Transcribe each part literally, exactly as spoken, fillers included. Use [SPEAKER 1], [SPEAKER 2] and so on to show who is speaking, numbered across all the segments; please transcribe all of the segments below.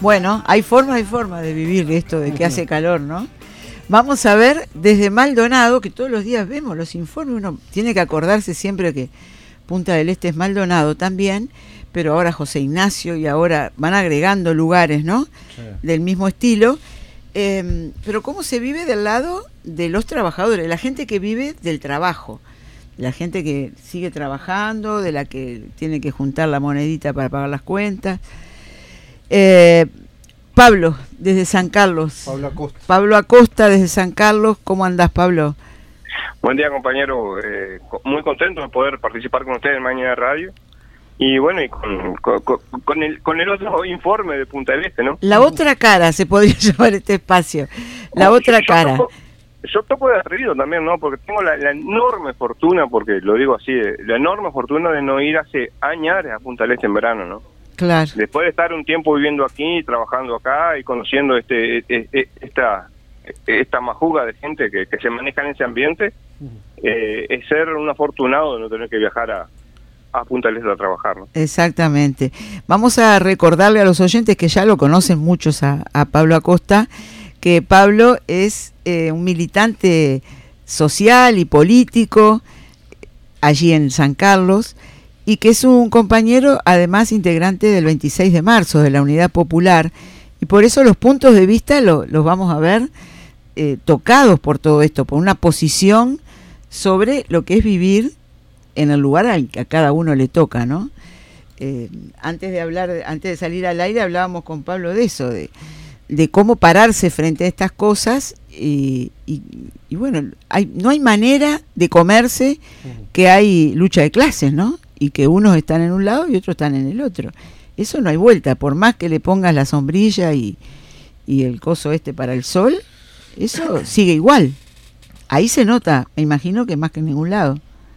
[SPEAKER 1] Bueno, hay forma y forma de vivir esto de que hace calor, ¿no? Vamos a ver desde Maldonado, que todos los días vemos los informes, uno tiene que acordarse siempre que Punta del Este es Maldonado también, pero ahora José Ignacio y ahora van agregando lugares, ¿no? Sí. Del mismo estilo. Eh, pero ¿cómo se vive del lado de los trabajadores? La gente que vive del trabajo, la gente que sigue trabajando, de la que tiene que juntar la monedita para pagar las cuentas. Eh, Pablo, desde San Carlos.
[SPEAKER 2] Pablo Acosta.
[SPEAKER 1] Pablo Acosta, desde San Carlos. ¿Cómo andás, Pablo?
[SPEAKER 3] Buen día, compañero. Eh, muy contento de poder participar con ustedes en Mañana Radio. Y bueno, y con, con, con, el, con el otro informe de Punta del Este, ¿no?
[SPEAKER 1] La otra cara se podría llamar este espacio. La oh, otra yo, cara.
[SPEAKER 3] Yo toco, yo toco de atrevido también, ¿no? Porque tengo la, la enorme fortuna, porque lo digo así, la enorme fortuna de no ir hace años a Punta del Este en verano, ¿no?
[SPEAKER 1] Claro.
[SPEAKER 3] Después de estar un tiempo viviendo aquí, trabajando acá y conociendo este, este esta esta majuga de gente que, que se maneja en ese ambiente, eh, es ser un afortunado de no tener que viajar a, a Punta del Este a trabajar, ¿no?
[SPEAKER 1] Exactamente. Vamos a recordarle a los oyentes que ya lo conocen muchos a, a Pablo Acosta, que Pablo es eh, un militante social y político allí en San Carlos, y que es un compañero, además, integrante del veintiséis de marzo, de la Unidad Popular, y por eso los puntos de vista lo, los vamos a ver eh, tocados por todo esto, por una posición sobre lo que es vivir en el lugar al que a cada uno le toca, ¿no? Eh, antes de hablar, antes de salir al aire, hablábamos con Pablo de eso, de, de cómo pararse frente a estas cosas, y, y, y bueno, hay, no hay manera de comerse que hay lucha de clases, ¿no? Y que unos están en un lado y otros están en el otro. Eso no hay vuelta, por más que le pongas la sombrilla y, y el coso este para el sol, eso sigue igual. Ahí se nota, me imagino que más que en ningún lado.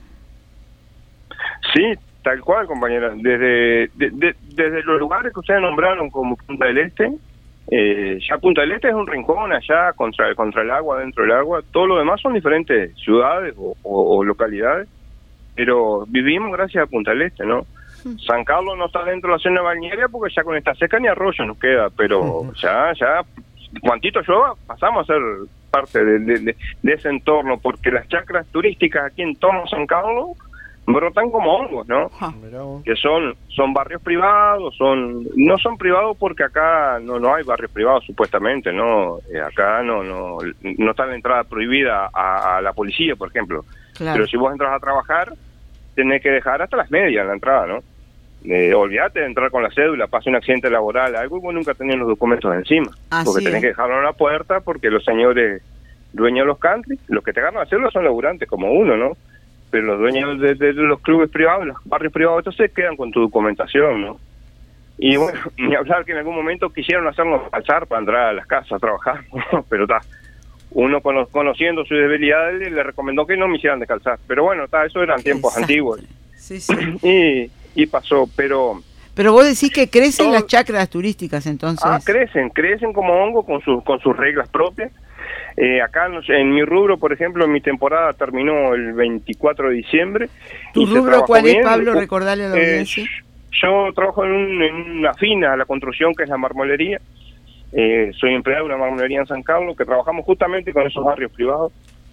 [SPEAKER 3] Sí, tal cual, compañera. Desde de, de, desde los lugares que ustedes nombraron como Punta del Este, eh, ya Punta del Este es un rincón allá contra, contra el agua, dentro del agua. Todo lo demás son diferentes ciudades o, o, o localidades, pero vivimos gracias a Punta del Este, ¿no? San Carlos no está dentro de la zona balnearia porque ya con esta seca ni arroyo nos queda, pero ya, ya, cuantito llueva, pasamos a ser parte de, de, de, de ese entorno, porque las chacras turísticas aquí en torno a San Carlos brotan como hongos, ¿no? Que son son barrios privados, son no son privados porque acá no no hay barrios privados supuestamente, ¿no? Eh, acá no no no está la entrada prohibida a, a la policía, por ejemplo. Claro. Pero si vos entras a trabajar, tenés que dejar hasta las medias en la entrada, ¿no? Eh, olvídate de entrar con la cédula, pasa un accidente laboral, algo, y vos nunca tenés los documentos encima. Así porque tenés es. que dejarlo en la puerta, porque los señores dueños de los country, los que te agarran la cédula son laburantes como uno, ¿no? Pero los dueños de, de, de los clubes privados, los barrios privados, entonces quedan con tu documentación, ¿no? Y bueno, ni hablar que en algún momento quisieron hacernos calzar para entrar a las casas a trabajar, pero está. Uno cono, conociendo sus debilidades le recomendó que no me hicieran descalzar. Pero bueno, está, eso eran tiempos Exacto. antiguos.
[SPEAKER 1] Sí, sí.
[SPEAKER 3] Y, y pasó, pero...
[SPEAKER 1] Pero vos decís que crecen todo, las chacras turísticas, entonces.
[SPEAKER 3] Ah, crecen, crecen como hongo con sus con sus reglas propias. Eh, acá no sé, en mi rubro, por ejemplo, mi temporada terminó el veinticuatro de diciembre.
[SPEAKER 1] ¿Tu rubro cuál es, Pablo? Recordarle a la audiencia.
[SPEAKER 3] Eh, yo trabajo en, un, en una fina, la construcción, que es la marmolería. Eh, soy empleado de una marmolería en San Carlos, que trabajamos justamente con esos barrios privados.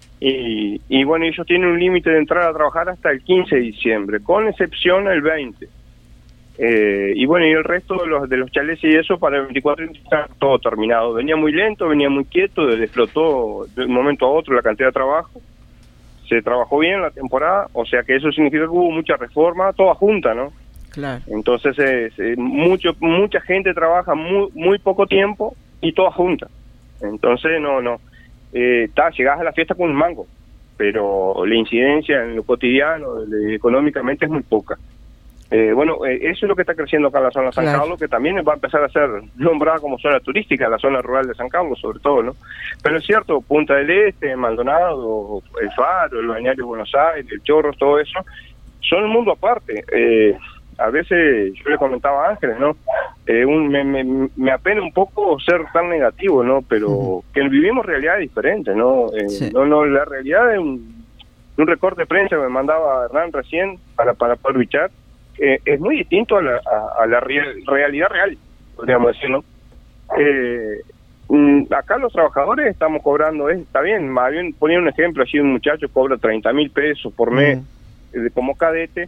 [SPEAKER 3] Y, y bueno, ellos tienen un límite de entrar a trabajar hasta el quince de diciembre, con excepción el veinte. Eh, y bueno, y el resto de los de los chalés y eso para el veinticuatro está todo terminado. Venía muy lento, venía muy quieto, explotó de un momento a otro la cantidad de trabajo. Se trabajó bien la temporada, o sea que eso significa que hubo mucha reforma, toda junta, ¿no?
[SPEAKER 1] Claro.
[SPEAKER 3] Entonces, eh, eh, mucho mucha gente trabaja muy muy poco tiempo y toda junta. Entonces, no, no. Eh, ta, llegás a la fiesta con un mango, pero la incidencia en lo cotidiano, de, económicamente, es muy poca. Eh, bueno, eh, eso es lo que está creciendo acá en la zona de San claro. Carlos, que también va a empezar a ser nombrada como zona turística, la zona rural de San Carlos, sobre todo, ¿no? Pero es cierto, Punta del Este, Maldonado, El Faro, el Balneario de Buenos Aires, el Chorros, todo eso, son un mundo aparte. Eh, a veces, yo le comentaba a Ángeles, ¿no? Eh, un, me, me, me apena un poco ser tan negativo, ¿no? Pero uh-huh. que vivimos realidades diferentes, ¿no? Eh, sí. No, no, la realidad es un, un recorte de prensa que me mandaba Hernán recién para, para poder bichar. Eh, es muy distinto a la, a, a la real, realidad real, podríamos decir, ¿no? Eh, acá los trabajadores estamos cobrando, está bien, más bien ponía un ejemplo, así un muchacho cobra treinta mil pesos por mes mm. como cadete,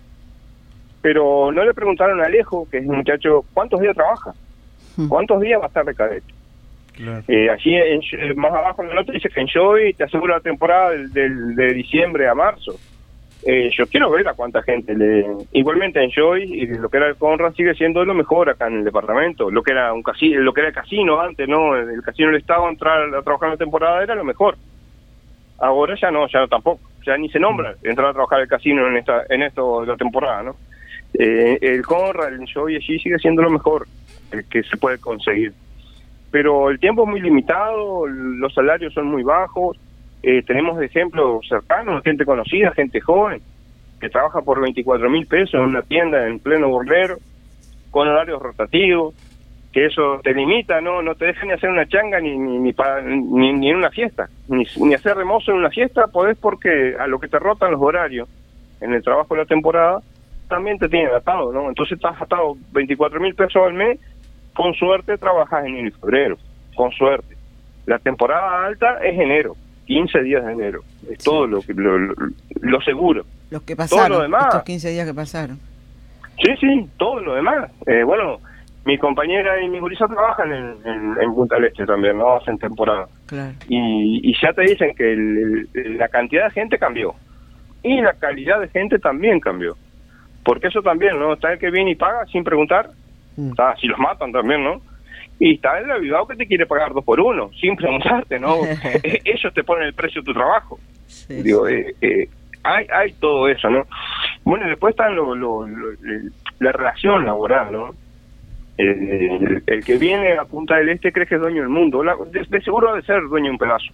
[SPEAKER 3] pero no le preguntaron a Alejo, que es un muchacho, ¿cuántos días trabaja? ¿Cuántos días va a estar de cadete? Claro. Eh, allí en, más abajo en la nota dice que en Joy te asegura la temporada del, del, de diciembre a marzo. Eh, yo quiero ver a cuánta gente le... Igualmente en Joy, y lo que era el Conrad sigue siendo lo mejor acá en el departamento. Lo que era un casino, lo que era el casino antes, ¿no? El casino del Estado, entrar a trabajar en la temporada era lo mejor. Ahora ya no, ya no tampoco. Ya ni se nombra entrar a trabajar el casino en esta en esto de la temporada, ¿no? Eh, el Conrad, el Joy allí sigue siendo lo mejor el que se puede conseguir. Pero el tiempo es muy limitado, los salarios son muy bajos. Eh, tenemos ejemplos cercanos, gente conocida, gente joven, que trabaja por veinticuatro mil pesos en una tienda en pleno burlero, con horarios rotativos, que eso te limita, no no te deja ni hacer una changa ni ni ni, para, ni, ni en una fiesta, ni, ni hacer remozo en una fiesta, podés porque a lo que te rotan los horarios en el trabajo de la temporada, también te tienen atado, ¿no? Entonces estás atado veinticuatro mil pesos al mes, con suerte trabajas en enero y febrero, con suerte. La temporada alta es enero. quince días de enero, es sí. todo lo, lo, lo, lo seguro.
[SPEAKER 1] Los que pasaron,
[SPEAKER 3] todo lo demás,
[SPEAKER 1] estos quince días que pasaron.
[SPEAKER 3] Sí, sí, todo lo demás. Eh, bueno, mi compañera y mi gurisa trabajan en, en, en Punta del Este también, no hacen temporada.
[SPEAKER 1] Claro.
[SPEAKER 3] Y, y ya te dicen que el, el, la cantidad de gente cambió. Y la calidad de gente también cambió. Porque eso también, ¿no? Está el que viene y paga sin preguntar. Mm. Está, si los matan también, ¿no? Y está el avivado que te quiere pagar dos por uno, sin preguntarte, ¿no? Ellos te ponen el precio de tu trabajo. Sí, Digo, sí. Eh, eh, hay hay todo eso, ¿no? Bueno, después está lo, lo, lo, la relación laboral, ¿no? El, el, el que viene a Punta del Este cree que es dueño del mundo. La, de, de seguro ha de ser dueño de un pedazo.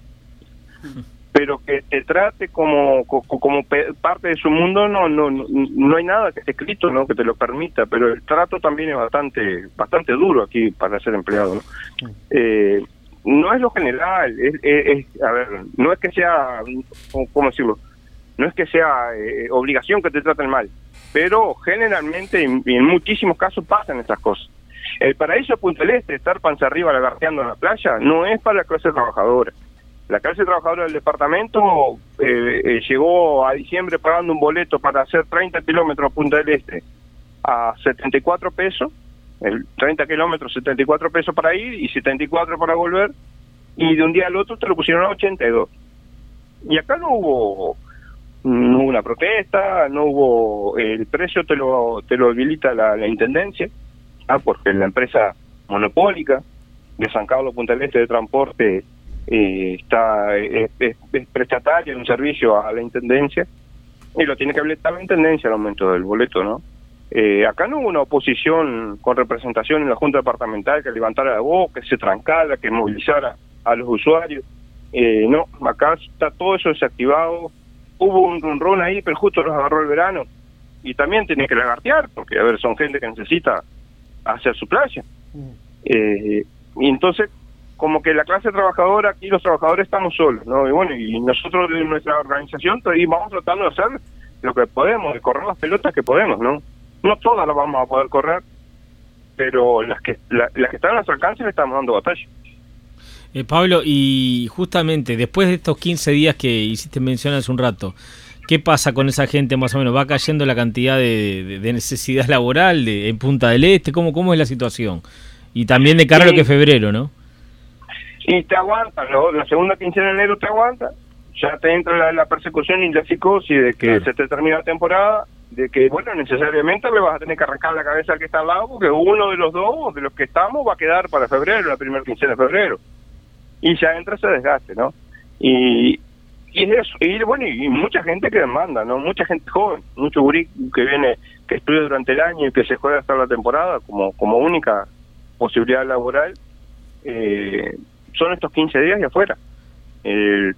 [SPEAKER 3] Pero que te trate como como, como parte de su mundo, no no no no hay nada que esté escrito, no que te lo permita, pero el trato también es bastante bastante duro aquí para ser empleado, ¿no? Eh, no es lo general, es, es, es a ver, no es que sea, ¿cómo decirlo? No es que sea eh, obligación que te traten mal, pero generalmente en, en muchísimos casos pasan estas cosas. El paraíso de Punta del Este, estar panza arriba lagarteando en la playa, no es para la clase trabajadora. La clase trabajadora del departamento eh, eh, llegó a diciembre pagando un boleto para hacer treinta kilómetros a Punta del Este a setenta y cuatro pesos, el treinta kilómetros, setenta y cuatro pesos para ir y setenta y cuatro para volver, y de un día al otro te lo pusieron a ochenta y dos. Y acá no hubo, no hubo una protesta, no hubo, el precio te lo te lo habilita la, la Intendencia, ah, porque la empresa monopólica de San Carlos Punta del Este de transporte Eh, está es, es, es prestataria de un servicio a la Intendencia y lo tiene que habilitar la Intendencia al aumento del boleto, ¿no? Eh, acá no hubo una oposición con representación en la Junta Departamental que levantara la voz, que se trancara, que movilizara a los usuarios. Eh, no, acá está todo eso desactivado. Hubo un ronrón ahí, pero justo los agarró el verano y también tiene que lagartear porque, a ver, son gente que necesita hacer su playa. Eh, y entonces como que la clase trabajadora, aquí los trabajadores estamos solos, ¿no? Y bueno, y nosotros de nuestra organización vamos tratando de hacer lo que podemos, de correr las pelotas que podemos, ¿no? No todas las vamos a poder correr, pero las que la, las que están a nuestro alcance le estamos dando batalla.
[SPEAKER 2] Eh, Pablo, y justamente después de estos quince días que hiciste mención hace un rato, ¿qué pasa con esa gente más o menos? ¿Va cayendo la cantidad de, de, de necesidad laboral de, en Punta del Este? ¿Cómo, cómo es la situación? Y también de cara a lo que es febrero, ¿no?
[SPEAKER 3] Y te aguanta, ¿no? La segunda quincena de enero te aguanta, ya te entra la, la persecución y la psicosis de que claro. se te termina la temporada, de que, bueno, necesariamente le vas a tener que arrancar la cabeza al que está al lado, porque uno de los dos, de los que estamos, va a quedar para febrero, la primera quincena de febrero. Y ya entra ese desgaste, ¿no? Y, y es eso, y bueno, y mucha gente que demanda, ¿no? Mucha gente joven, mucho gurí que viene, que estudia durante el año y que se juega hasta la temporada como, como única posibilidad laboral, eh... son estos quince días y afuera. El,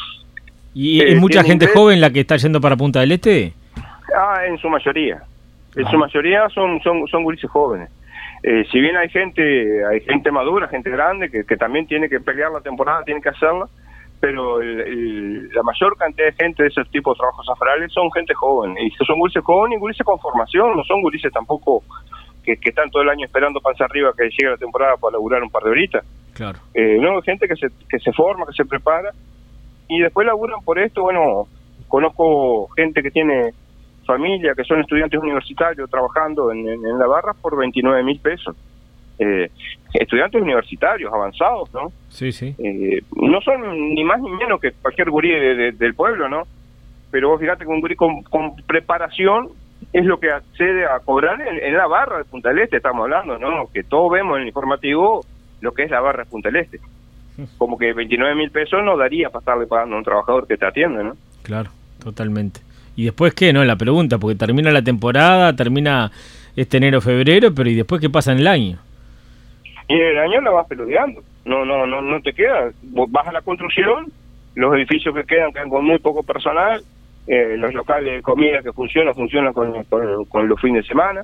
[SPEAKER 2] ¿Y es eh, mucha gente inglés, joven la que está yendo para Punta del Este?
[SPEAKER 3] Ah, en su mayoría. En ah. su mayoría son son son gurises jóvenes. Eh, si bien hay gente hay gente madura, gente grande, que, que también tiene que pelear la temporada, tiene que hacerla, pero el, el, la mayor cantidad de gente de esos tipos de trabajos afrales son gente joven. Y son gurises jóvenes y gurises con formación, no son gurises tampoco que, que están todo el año esperando panza arriba que llegue la temporada para laburar un par de horitas.
[SPEAKER 2] Claro.
[SPEAKER 3] Eh, no, gente que se, que se forma, que se prepara, y después laburan por esto. Bueno, conozco gente que tiene familia, que son estudiantes universitarios trabajando en, en, en la barra por veintinueve mil pesos. Eh, estudiantes universitarios avanzados, ¿no?
[SPEAKER 2] Sí, sí.
[SPEAKER 3] Eh, no son ni más ni menos que cualquier gurí de, de, del pueblo, ¿no? Pero vos fíjate que un gurí con, con preparación es lo que accede a cobrar en, en la barra de Punta del Este, estamos hablando, ¿no? Que todos vemos en el informativo lo que es la barra de Punta del Este. Como que veintinueve mil pesos no daría para estarle pagando a un trabajador que te atiende, ¿no?
[SPEAKER 2] Claro, totalmente. ¿Y después qué? No, la pregunta, porque termina la temporada, termina este enero, febrero, pero ¿y después qué pasa en el año?
[SPEAKER 3] Y en el año la vas peludeando, no, no, no, no te queda. Vos vas a la construcción, los edificios que quedan quedan con muy poco personal, eh, los locales de comida que funcionan, funcionan con, con, con los fines de semana,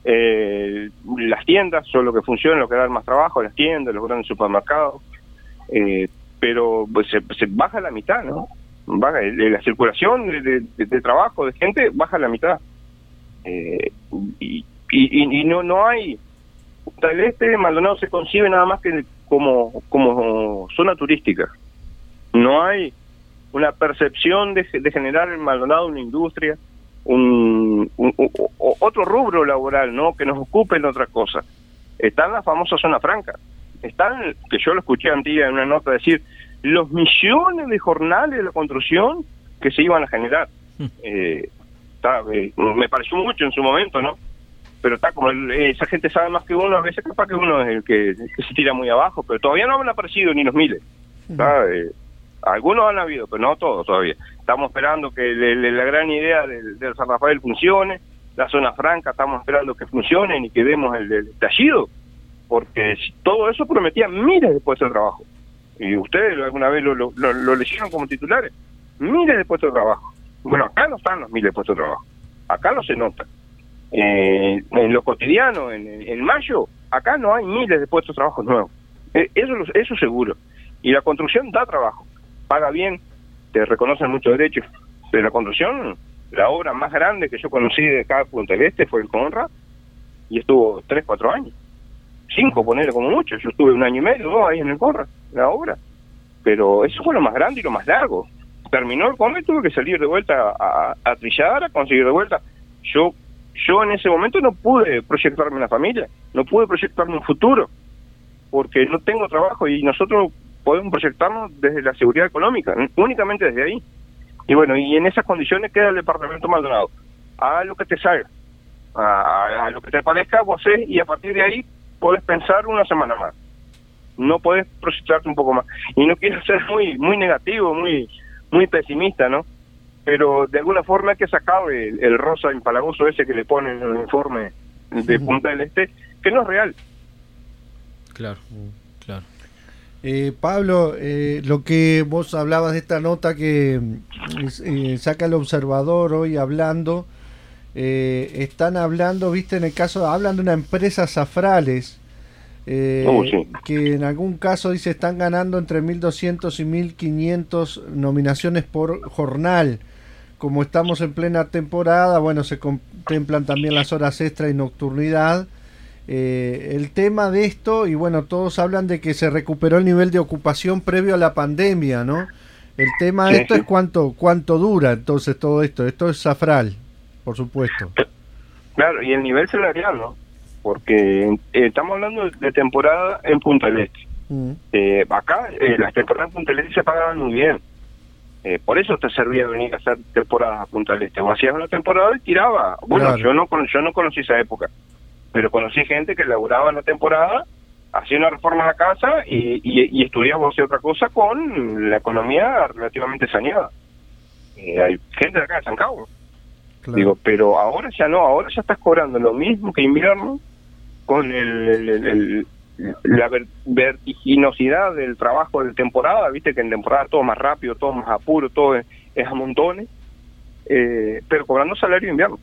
[SPEAKER 3] eh, las tiendas son lo que funcionan, lo que dan más trabajo, las tiendas, los grandes supermercados, eh, pero pues, se, se baja la mitad, ¿no? Baja, la circulación de, de, de trabajo, de gente, baja la mitad. Eh, y, y, y no, no hay... Punta del Este, Maldonado se concibe nada más que como, como zona turística. No hay una percepción de, de generar en Maldonado una industria, un, un, un otro rubro laboral, ¿no? Que nos ocupe en otra cosa. Está en la famosa zona franca. Están, que yo lo escuché antes en una nota decir, los millones de jornales de la construcción que se iban a generar. Eh, está, eh, me pareció mucho en su momento, ¿no? Pero está como el, esa gente sabe más que uno, a veces capaz que uno es el que, el que se tira muy abajo, pero todavía no han aparecido ni los miles. ¿Sabe? Algunos han habido, pero no todos todavía. Estamos esperando que le, le, la gran idea del, del San Rafael funcione, la zona franca estamos esperando que funcione y que demos el, el estallido, porque todo eso prometía miles de puestos de trabajo. Y ustedes alguna vez lo, lo, lo, lo leyeron como titulares, miles de puestos de trabajo. Bueno, acá no están los miles de puestos de trabajo, acá no se nota. Eh, en lo cotidiano, en, en mayo, acá no hay miles de puestos de trabajo nuevos. Eh, eso, eso seguro. Y la construcción da trabajo, paga bien, te reconocen muchos derechos. Pero la construcción, la obra más grande que yo conocí de acá de Punta del Este fue el Conrad, y estuvo tres, cuatro años. Cinco, ponerle como mucho. Yo estuve un año y medio, dos ahí en el Conrad, la obra. Pero eso fue lo más grande y lo más largo. Terminó el Conrad y tuve que salir de vuelta a, a, a trillar, a conseguir de vuelta. Yo Yo en ese momento no pude proyectarme una familia, no pude proyectarme un futuro, porque no tengo trabajo y nosotros podemos proyectarnos desde la seguridad económica, únicamente desde ahí. Y bueno, y en esas condiciones queda el departamento Maldonado. A lo que te salga, a, a lo que te parezca, vos sé, y a partir de ahí podés pensar una semana más. No podés proyectarte un poco más. Y no quiero ser muy muy negativo, muy muy pesimista, ¿no? Pero de alguna forma hay que sacar el, el rosa empalagoso ese que le ponen en el informe de Punta del Este, que no es real.
[SPEAKER 2] Claro, claro.
[SPEAKER 4] Eh, Pablo, eh, lo que vos hablabas de esta nota que eh, saca el Observador hoy hablando, eh, están hablando, viste, en el caso, hablan de una empresa Zafrales, eh,
[SPEAKER 3] oh, sí.
[SPEAKER 4] que en algún caso dice están ganando entre mil doscientos y mil quinientos nominaciones por jornal. Como estamos en plena temporada, bueno, se contemplan también las horas extra y nocturnidad. Eh, el tema de esto, y bueno, todos hablan de que se recuperó el nivel de ocupación previo a la pandemia, ¿no? El tema de
[SPEAKER 3] sí,
[SPEAKER 4] esto
[SPEAKER 3] sí.
[SPEAKER 4] es cuánto cuánto dura entonces todo esto. Esto es Zafral, por supuesto.
[SPEAKER 3] Claro, y el nivel salarial, ¿no? Porque eh, estamos hablando de temporada en Punta del Este. Mm. Eh, acá eh, las temporadas en Punta del Este se pagaban muy bien. Eh, por eso te servía venir a hacer temporadas a Punta del Este. O hacías una temporada y tiraba. Bueno,
[SPEAKER 4] claro.
[SPEAKER 3] yo no yo no conocí esa época, pero conocí gente que laburaba en la temporada, hacía una reforma en la casa y, y, y estudiaba o hacía otra cosa con la economía relativamente saneada. Eh, hay gente de acá de San Carlos. Claro. Digo, pero ahora ya no, ahora ya estás cobrando lo mismo que invierno con el, el, el, el la vertiginosidad del trabajo de temporada, viste que en temporada todo más rápido, todo más apuro, todo es, es a montones, eh, pero cobrando salario de invierno.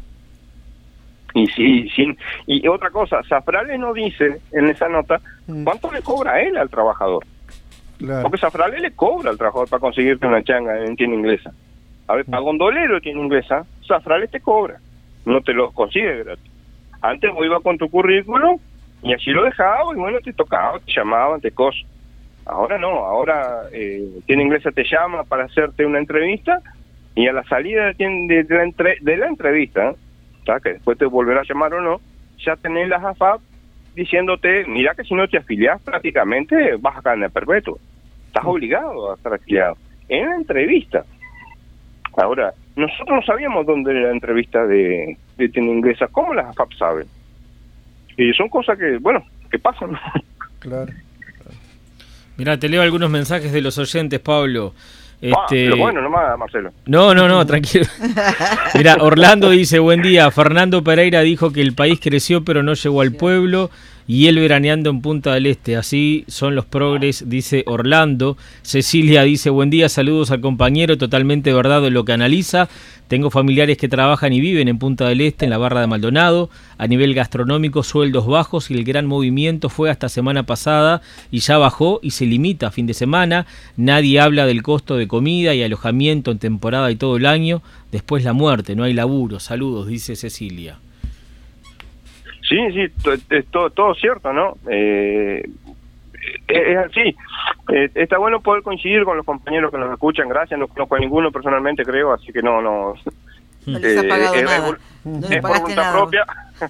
[SPEAKER 3] Y sí, sí, y otra cosa, Zafrales no dice en esa nota cuánto le cobra a él al trabajador. Claro. Porque Zafrales le cobra al trabajador para conseguirte una changa en tienda inglesa. A ver, para gondolero de tienda inglesa, Zafrales te cobra, no te lo consigue gratis. Antes vos ibas con tu currículum y así lo dejabas y bueno, te tocaba, te llamaban, te cosas. Ahora no, ahora eh, Tienda Inglesa te llama para hacerte una entrevista y a la salida de, de, de, la, entre, de la entrevista, ¿tá? Que después te volverá a llamar o no, ya tenés las A F A P diciéndote, mira que si no te afiliás prácticamente vas a cadena perpetua. Estás obligado a estar afiliado. En la entrevista. Ahora, nosotros no sabíamos dónde era la entrevista de, de Tienda Inglesa. ¿Cómo las A F A P saben? Y son cosas que, bueno, que pasan.
[SPEAKER 4] Claro.
[SPEAKER 2] Mirá, te leo algunos mensajes de los oyentes, Pablo. Este...
[SPEAKER 3] Ah, pero bueno, nomás, Marcelo.
[SPEAKER 2] No, no, no, tranquilo. Mira, Orlando dice, buen día. Fernando Pereira dijo que el país creció pero no llegó al pueblo y él veraneando en Punta del Este. Así son los progres, dice Orlando. Cecilia dice, buen día, saludos al compañero, totalmente verdad en lo que analiza. Tengo familiares que trabajan y viven en Punta del Este, en la Barra de Maldonado. A nivel gastronómico, sueldos bajos y el gran movimiento fue hasta semana pasada y ya bajó y se limita a fin de semana. Nadie habla del costo de comida y alojamiento en temporada y todo el año. Después la muerte, no hay laburo. Saludos, dice Cecilia.
[SPEAKER 3] Sí, sí, es todo, todo cierto, ¿no? Eh, es así. Eh, está bueno poder coincidir con los compañeros que nos escuchan. Gracias, no conozco a ninguno personalmente, creo, así que no, no.
[SPEAKER 1] No les ha pagado
[SPEAKER 3] eh,
[SPEAKER 1] nada.
[SPEAKER 3] Es,
[SPEAKER 1] no
[SPEAKER 3] es por voluntad propia.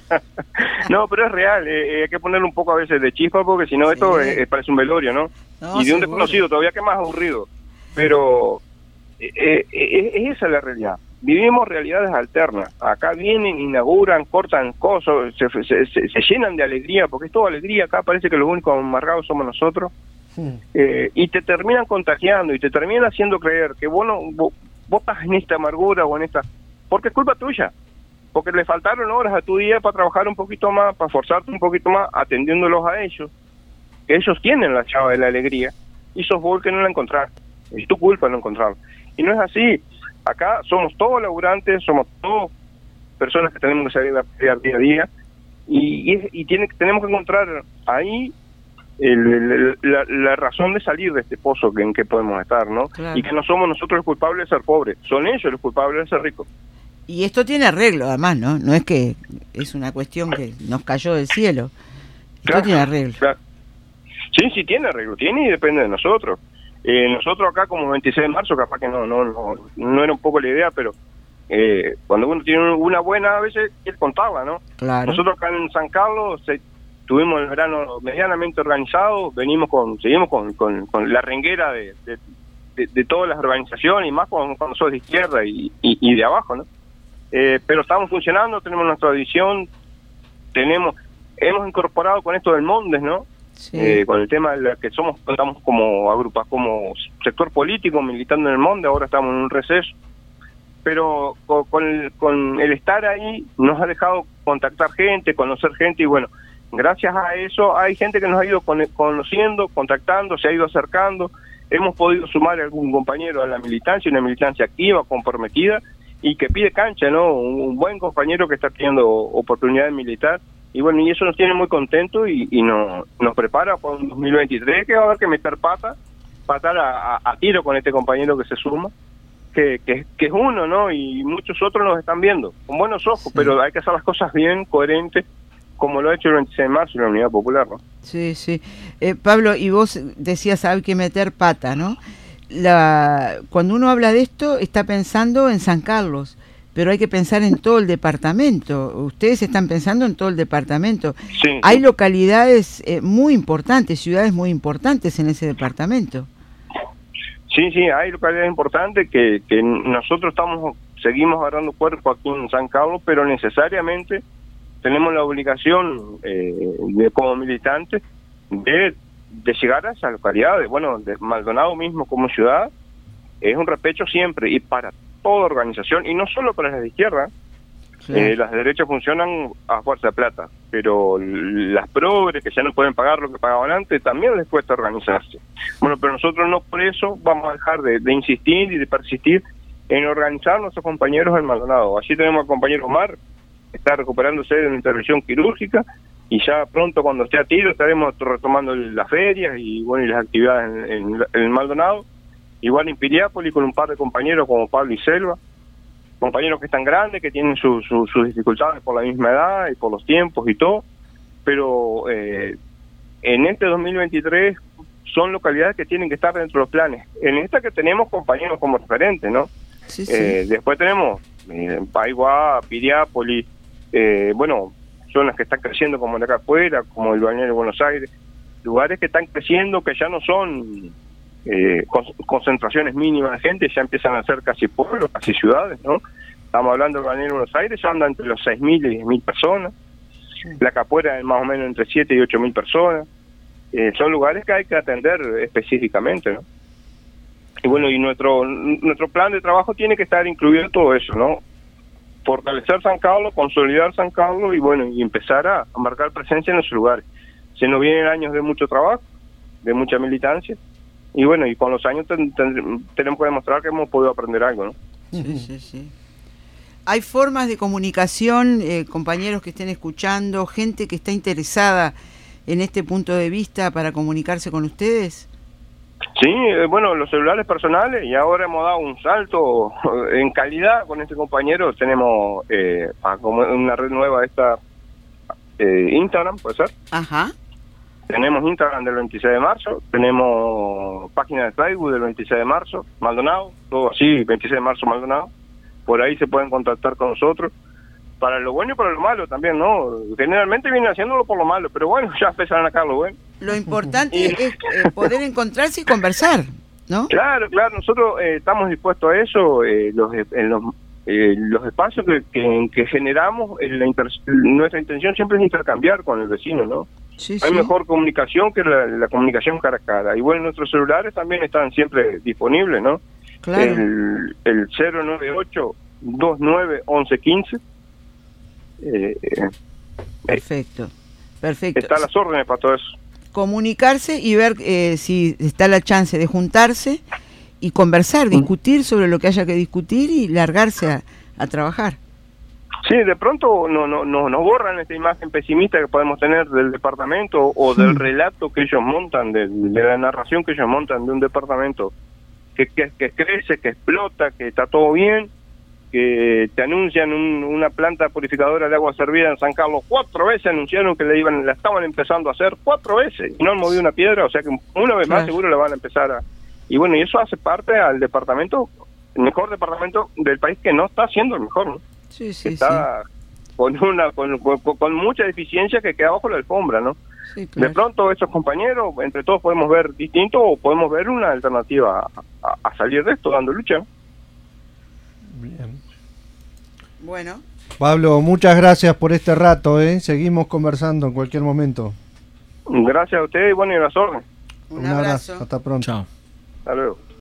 [SPEAKER 3] No, pero es real. Eh, hay que ponerle un poco a veces de chispa porque si no
[SPEAKER 1] sí.
[SPEAKER 3] esto es, es, parece un velorio, ¿no?
[SPEAKER 1] no
[SPEAKER 3] y de un
[SPEAKER 1] seguro.
[SPEAKER 3] desconocido todavía que más aburrido. Pero eh, eh, es esa la realidad. Vivimos realidades alternas. Acá vienen, inauguran, cortan cosas, se, se, se, se llenan de alegría, porque es toda alegría. Acá parece que los únicos amargados somos nosotros. Sí. Eh, y te terminan contagiando y te terminan haciendo creer que vos, no, vos, vos estás en esta amargura o en esta... Porque es culpa tuya. Porque le faltaron horas a tu día para trabajar un poquito más, para forzarte un poquito más, atendiéndolos a ellos. Que ellos tienen la llave de la alegría y sos vos el que no la encontrás. Es tu culpa no encontrarla. Y no es así. Acá somos todos laburantes, somos todos personas que tenemos que salir a pelear día a día y, y, y tiene, tenemos que encontrar ahí el, el, la, la razón de salir de este pozo que, en que podemos estar, ¿no? Claro. Y que no somos nosotros los culpables de ser pobres, son ellos los culpables de ser ricos.
[SPEAKER 1] Y esto tiene arreglo, además, ¿no? No es que es una cuestión que nos cayó del cielo. Esto claro, tiene arreglo.
[SPEAKER 3] Claro. Sí, sí tiene arreglo, tiene y depende de nosotros. Eh, nosotros acá como veintiséis de marzo, capaz que no no no, no era un poco la idea, pero eh, cuando uno tiene una buena, a veces él contaba, ¿no?
[SPEAKER 1] Claro.
[SPEAKER 3] Nosotros acá en San Carlos se, tuvimos el verano medianamente organizado, venimos con seguimos con, con, con la renguera de, de, de, de todas las organizaciones y más cuando, cuando sos de izquierda y, y, y de abajo, ¿no? Eh, pero estamos funcionando, tenemos nuestra visión, tenemos hemos incorporado con esto del Mondes, ¿no? Sí. Eh, con el tema de la que somos, estamos como agrupas, como sector político militando en el Monde, ahora estamos en un receso, pero con, con, el, con el estar ahí nos ha dejado contactar gente, conocer gente y bueno, gracias a eso hay gente que nos ha ido con, conociendo, contactando, se ha ido acercando, hemos podido sumar a algún compañero a la militancia, una militancia activa, comprometida y que pide cancha, ¿no? Un, un buen compañero que está teniendo oportunidad de militar. Y bueno, y eso nos tiene muy contentos y, y nos, nos prepara para un dos mil veintitrés que va a haber que meter pata, patar a, a, a tiro con este compañero que se suma, que, que, que es uno, ¿no? Y muchos otros nos están viendo con buenos ojos, sí. Pero hay que hacer las cosas bien, coherentes, como lo ha hecho el veintiséis de marzo en la Unidad Popular, ¿no?
[SPEAKER 1] Sí, sí. Eh, Pablo, y vos decías hay que meter pata, ¿no? La, cuando uno habla de esto, está pensando en San Carlos, pero hay que pensar en todo el departamento. Ustedes están pensando en todo el departamento. Sí, hay sí. localidades eh, muy importantes, ciudades muy importantes en ese departamento.
[SPEAKER 3] Sí, sí, hay localidades importantes que, que nosotros estamos seguimos agarrando cuerpo aquí en San Carlos, pero necesariamente tenemos la obligación eh, de como militantes de, de llegar a esas localidades. Bueno, de Maldonado mismo como ciudad es un repecho siempre y para toda organización, y no solo para las de izquierda, sí. eh, las de derecha funcionan a fuerza de plata, pero las progres que ya no pueden pagar lo que pagaban antes, también les cuesta organizarse. Bueno, pero nosotros no por eso vamos a dejar de, de insistir y de persistir en organizar a nuestros compañeros en Maldonado. Allí tenemos al compañero Omar, que está recuperándose de una intervención quirúrgica, y ya pronto cuando esté a tiro estaremos retomando las ferias y bueno y las actividades en, en, en Maldonado. Igual en Piriápolis con un par de compañeros como Pablo y Selva. compañeros que están grandes, que tienen su, su, sus dificultades por la misma edad y por los tiempos y todo, pero eh, en este dos mil veintitrés son localidades que tienen que estar dentro de los planes. En esta que tenemos compañeros como referentes, ¿no?
[SPEAKER 1] Sí, sí.
[SPEAKER 3] Eh, después tenemos eh, Paiguá, Piriápolis, eh, bueno, zonas que están creciendo como de acá afuera, como el Balneario de Buenos Aires, lugares que están creciendo que ya no son eh, con, concentraciones mínimas de gente, ya empiezan a ser casi pueblos, casi ciudades, ¿no? Estamos hablando del Balneario de Buenos Aires, ya anda entre los seis mil y diez mil personas, la Capuera es más o menos entre siete y ocho mil personas, eh, son lugares que hay que atender específicamente, ¿no? Y bueno, y nuestro nuestro plan de trabajo tiene que estar incluido todo eso, ¿no? Fortalecer San Carlos, consolidar San Carlos y bueno, y empezar a, a marcar presencia en esos lugares. Se nos vienen años de mucho trabajo, de mucha militancia, y bueno, y con los años ten, ten, tenemos que demostrar que hemos podido aprender algo, ¿no?
[SPEAKER 1] Sí, sí, sí. ¿Hay formas de comunicación, eh, compañeros que estén escuchando, gente que está interesada en este punto de vista para comunicarse con ustedes?
[SPEAKER 3] Sí, eh, bueno, los celulares personales, y ahora hemos dado un salto en calidad con este compañero. Tenemos eh, como una red nueva, esta eh, Instagram, ¿puede ser?
[SPEAKER 1] Ajá.
[SPEAKER 3] Tenemos Instagram del veintiséis de marzo, tenemos página de Facebook del veintiséis de marzo, Maldonado, todo así, veintiséis de marzo Maldonado. Por ahí se pueden contactar con nosotros, para lo bueno y para lo malo también, ¿no? Generalmente vienen haciéndolo por lo malo, pero bueno, ya empezaron acá lo bueno.
[SPEAKER 1] Lo importante es eh, poder encontrarse y conversar, ¿no?
[SPEAKER 3] Claro, claro, nosotros eh, estamos dispuestos a eso, eh, los, en los, eh, los espacios que, que, que generamos, eh, la inter, nuestra intención siempre es intercambiar con el vecino, ¿no?
[SPEAKER 1] Sí,
[SPEAKER 3] Hay
[SPEAKER 1] sí.
[SPEAKER 3] mejor comunicación que la, la comunicación cara a cara. Y bueno, nuestros celulares también están siempre disponibles, ¿no?
[SPEAKER 1] Claro.
[SPEAKER 3] El, el cero nueve ocho, dos nueve, once quince. Eh, eh,
[SPEAKER 1] Perfecto, perfecto.
[SPEAKER 3] Está a las órdenes para todo eso.
[SPEAKER 1] Comunicarse y ver eh, si está la chance de juntarse y conversar, discutir sobre lo que haya que discutir y largarse a, a trabajar.
[SPEAKER 3] Sí, de pronto no no no nos borran esta imagen pesimista que podemos tener del departamento o del relato que ellos montan, de, de la narración que ellos montan de un departamento que, que, que crece, que explota, que está todo bien, que te anuncian un, una planta purificadora de agua servida en San Carlos. Cuatro veces anunciaron que le iban, la estaban empezando a hacer, cuatro veces, y no han movido una piedra, o sea que una vez más seguro la van a empezar a... Y bueno, y eso hace parte al departamento, el mejor departamento del país, que no está siendo el mejor, ¿no?
[SPEAKER 1] Sí, sí,
[SPEAKER 3] está
[SPEAKER 1] sí.
[SPEAKER 3] con una con, con, con mucha deficiencia que queda bajo la alfombra, ¿no?
[SPEAKER 1] Sí, claro.
[SPEAKER 3] De pronto estos compañeros, entre todos podemos ver distinto o podemos ver una alternativa a, a, a salir de esto, dando lucha.
[SPEAKER 4] Bien.
[SPEAKER 1] Bueno.
[SPEAKER 4] Pablo, muchas gracias por este rato, ¿eh? Seguimos conversando en cualquier momento.
[SPEAKER 3] Gracias a ustedes y bueno, y a las órdenes.
[SPEAKER 1] Un, Un abrazo.
[SPEAKER 4] abrazo. Hasta pronto.
[SPEAKER 2] Chao.
[SPEAKER 3] Hasta luego.